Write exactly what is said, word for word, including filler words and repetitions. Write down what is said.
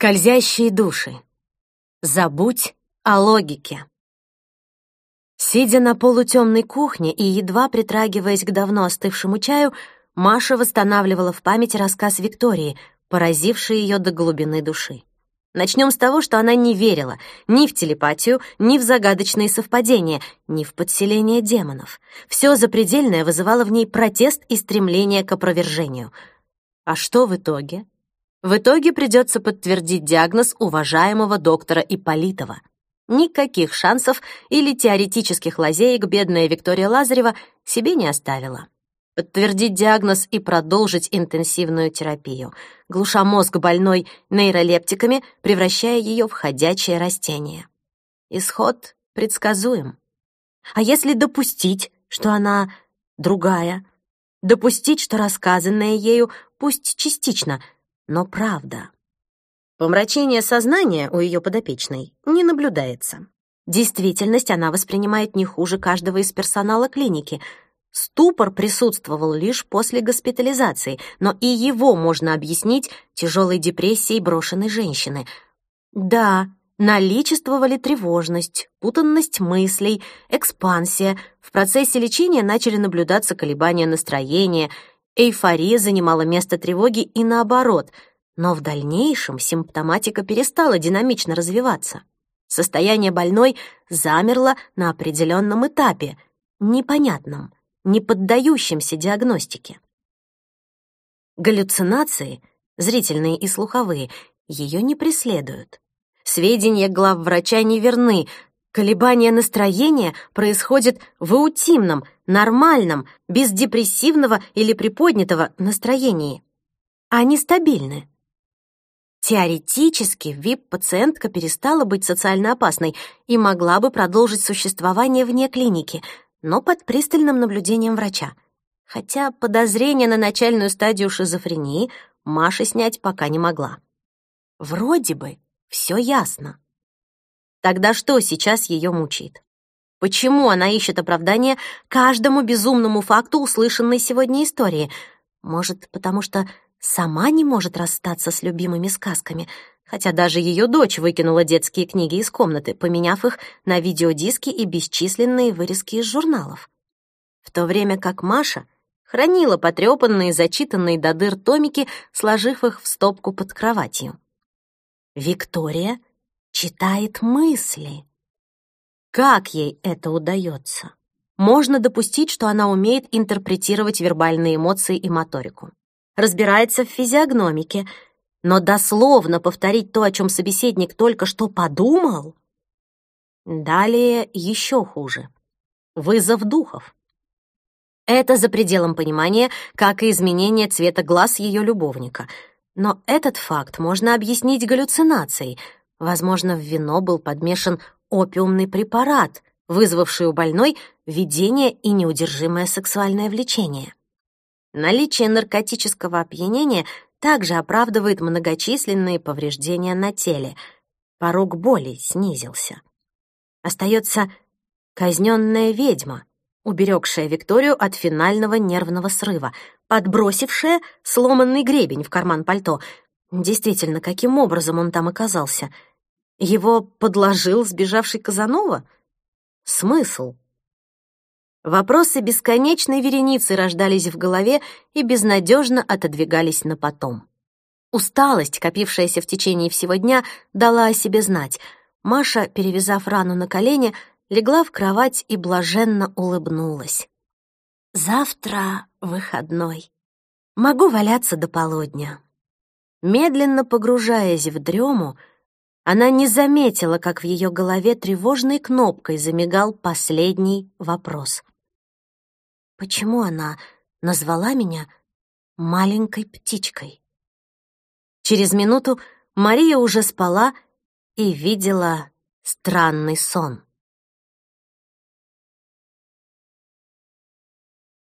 Скользящие души. Забудь о логике. Сидя на полутемной кухне и едва притрагиваясь к давно остывшему чаю, Маша восстанавливала в памяти рассказ Виктории, поразивший ее до глубины души. Начнем с того, что она не верила ни в телепатию, ни в загадочные совпадения, ни в подселение демонов. Все запредельное вызывало в ней протест и стремление к опровержению. А что в итоге? В итоге придется подтвердить диагноз уважаемого доктора Ипполитова. Никаких шансов или теоретических лазеек бедная Виктория Лазарева себе не оставила. Подтвердить диагноз и продолжить интенсивную терапию, глуша мозг больной нейролептиками, превращая ее в ходячее растение. Исход предсказуем. А если допустить, что она другая? Допустить, что рассказанное ею, пусть частично, но правда. Помрачение сознания у ее подопечной не наблюдается. Действительность она воспринимает не хуже каждого из персонала клиники. Ступор присутствовал лишь после госпитализации, но и его можно объяснить тяжелой депрессией брошенной женщины. Да, наличествовали тревожность, путанность мыслей, экспансия. В процессе лечения начали наблюдаться колебания настроения, эйфория занимала место тревоги и наоборот, но в дальнейшем симптоматика перестала динамично развиваться. Состояние больной замерло на определенном этапе, непонятном, не поддающемся диагностике. Галлюцинации, зрительные и слуховые, ее не преследуют. Сведения главврача не верны. Колебания настроения происходят в аутимном, нормальном, без депрессивного или приподнятого настроении. Они стабильны. Теоретически ви ай пи-пациентка перестала быть социально опасной и могла бы продолжить существование вне клиники, но под пристальным наблюдением врача. Хотя подозрение на начальную стадию шизофрении Маша снять пока не могла. Вроде бы все ясно. Тогда что сейчас ее мучает? Почему она ищет оправдание каждому безумному факту услышанной сегодня истории? Может, потому что сама не может расстаться с любимыми сказками, хотя даже ее дочь выкинула детские книги из комнаты, поменяв их на видеодиски и бесчисленные вырезки из журналов. В то время как Маша хранила потрепанные, зачитанные до дыр томики, сложив их в стопку под кроватью. Виктория читает мысли. Как ей это удается? Можно допустить, что она умеет интерпретировать вербальные эмоции и моторику. Разбирается в физиогномике, но дословно повторить то, о чем собеседник только что подумал? Далее еще хуже. Вызов духов. Это за пределом понимания, как и изменение цвета глаз ее любовника. Но этот факт можно объяснить галлюцинацией. Возможно, в вино был подмешан опиумный препарат, вызвавший у больной видение и неудержимое сексуальное влечение. Наличие наркотического опьянения также оправдывает многочисленные повреждения на теле. Порог боли снизился. Остается казненная ведьма, уберегшая Викторию от финального нервного срыва, подбросившая сломанный гребень в карман пальто. Действительно, каким образом он там оказался? Его подложил сбежавший Казанова? Смысл? Вопросы бесконечной вереницей рождались в голове и безнадежно отодвигались на потом. Усталость, копившаяся в течение всего дня, дала о себе знать. Маша, перевязав рану на колене, легла в кровать и блаженно улыбнулась. Завтра выходной. Могу валяться до полудня. Медленно погружаясь в дрему, она не заметила, как в ее голове тревожной кнопкой замигал последний вопрос. Почему она назвала меня маленькой птичкой? Через минуту Мария уже спала и видела странный сон.